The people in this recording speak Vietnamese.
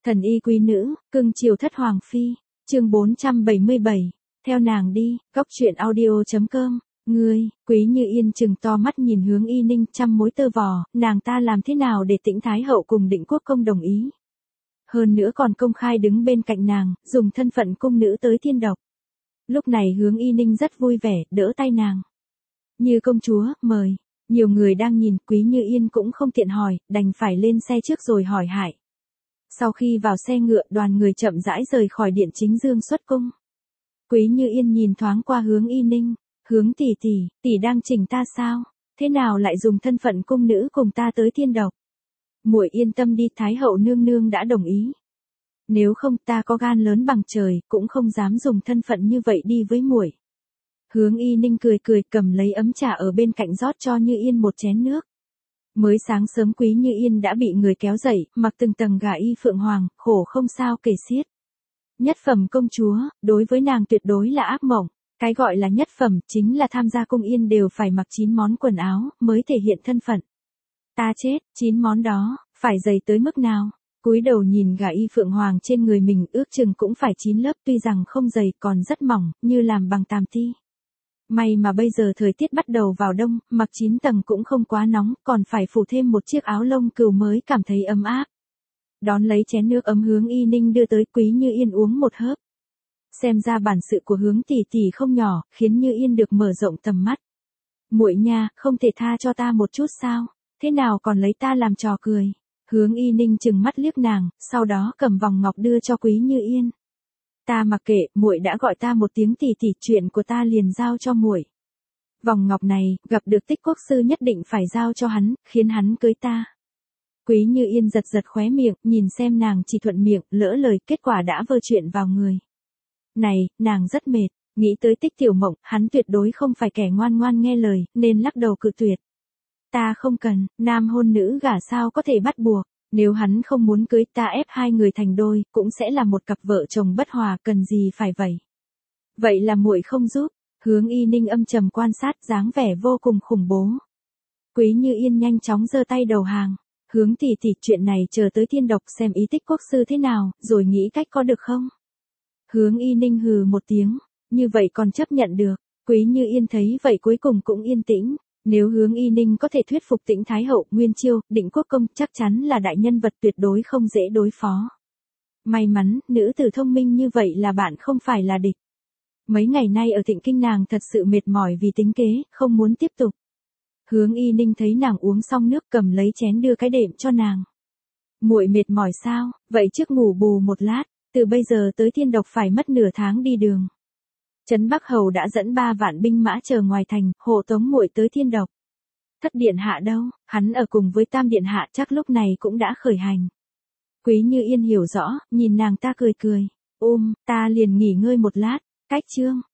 Thần y quý nữ, cưng chiều thất hoàng phi, chương 477, theo nàng đi, góc truyện audio.com, ngươi, Quý Như Yên trừng to mắt nhìn Hướng Y Ninh trăm mối tơ vò, nàng ta làm thế nào để Tĩnh Thái Hậu cùng Định Quốc Công đồng ý. Hơn nữa còn công khai đứng bên cạnh nàng, dùng thân phận cung nữ tới thiên độc. Lúc này Hướng Y Ninh rất vui vẻ, đỡ tay nàng. Như công chúa, mời. Nhiều người đang nhìn, Quý Như Yên cũng không tiện hỏi, đành phải lên xe trước rồi hỏi hại. Sau khi vào xe ngựa, đoàn người chậm rãi rời khỏi điện chính dương xuất cung. Quý Như Yên nhìn thoáng qua Hướng Y Ninh, Hướng tỷ tỷ đang chỉnh ta sao? Thế nào lại dùng thân phận cung nữ cùng ta tới thiên độc? Muội yên tâm đi, Thái hậu nương nương đã đồng ý. Nếu không ta có gan lớn bằng trời, cũng không dám dùng thân phận như vậy đi với muội. Hướng Y Ninh cười cười cầm lấy ấm trà ở bên cạnh rót cho Như Yên một chén nước. Mới sáng sớm Quý Như Yên đã bị người kéo dậy, mặc từng tầng gà y phượng hoàng, khổ không sao kể xiết. Nhất phẩm công chúa, đối với nàng tuyệt đối là ác mộng. Cái gọi là nhất phẩm, chính là tham gia cung yên đều phải mặc 9 món quần áo, mới thể hiện thân phận. Ta chết, 9 món đó, phải dày tới mức nào? Cúi đầu nhìn gà y phượng hoàng trên người mình ước chừng cũng phải 9 lớp, tuy rằng không dày còn rất mỏng, như làm bằng tàm ti. May mà bây giờ thời tiết bắt đầu vào đông, mặc 9 tầng cũng không quá nóng, còn phải phủ thêm một chiếc áo lông cừu mới cảm thấy ấm áp. Đón lấy chén nước ấm Hướng Y Ninh đưa tới, Quý Như Yên uống một hớp. Xem ra bản sự của Hướng tỷ tỷ không nhỏ, khiến Như Yên được mở rộng tầm mắt. Muội nha, không thể tha cho ta một chút sao? Thế nào còn lấy ta làm trò cười? Hướng Y Ninh trừng mắt liếc nàng, sau đó cầm vòng ngọc đưa cho Quý Như Yên. Ta mặc kệ, muội đã gọi ta một tiếng tỷ tỷ, chuyện của ta liền giao cho muội. Vòng ngọc này, gặp được Tích Quốc sư nhất định phải giao cho hắn, khiến hắn cưới ta. Quý Như Yên giật giật khóe miệng, nhìn xem nàng chỉ thuận miệng, lỡ lời, kết quả đã vơ chuyện vào người. Này, nàng rất mệt, nghĩ tới Tích Tiểu Mộng, hắn tuyệt đối không phải kẻ ngoan ngoan nghe lời, nên lắc đầu cự tuyệt. Ta không cần, nam hôn nữ gả sao có thể bắt buộc, nếu hắn không muốn cưới ta ép hai người thành đôi, cũng sẽ là một cặp vợ chồng bất hòa, cần gì phải vậy. Vậy là muội không giúp. Hướng Y Ninh âm trầm quan sát, dáng vẻ vô cùng khủng bố. Quý Như Yên nhanh chóng giơ tay đầu hàng. Hướng tỷ tỷ, chuyện này chờ tới thiên độc xem ý Tích Quốc sư thế nào, rồi nghĩ cách có được không? Hướng Y Ninh hừ một tiếng, như vậy còn chấp nhận được. Quý Như Yên thấy vậy cuối cùng cũng yên tĩnh. Nếu Hướng Y Ninh có thể thuyết phục Tĩnh Thái hậu, Nguyên Chiêu, Định Quốc công, chắc chắn là đại nhân vật tuyệt đối không dễ đối phó. May mắn, nữ tử thông minh như vậy là bạn không phải là địch. Mấy ngày nay ở Thịnh Kinh nàng thật sự mệt mỏi vì tính kế, không muốn tiếp tục. Hướng Y Ninh thấy nàng uống xong nước cầm lấy chén đưa cái đệm cho nàng. Muội mệt mỏi sao, vậy trước ngủ bù một lát, từ bây giờ tới thiên độc phải mất nửa tháng đi đường. Trấn Bắc Hầu đã dẫn 3 vạn binh mã chờ ngoài thành, hộ tống muội tới thiên độc. Thất điện hạ đâu, hắn ở cùng với Tam điện hạ, chắc lúc này cũng đã khởi hành. Quý Như Yên hiểu rõ, nhìn nàng ta cười cười. Ta liền nghỉ ngơi một lát, cách chương.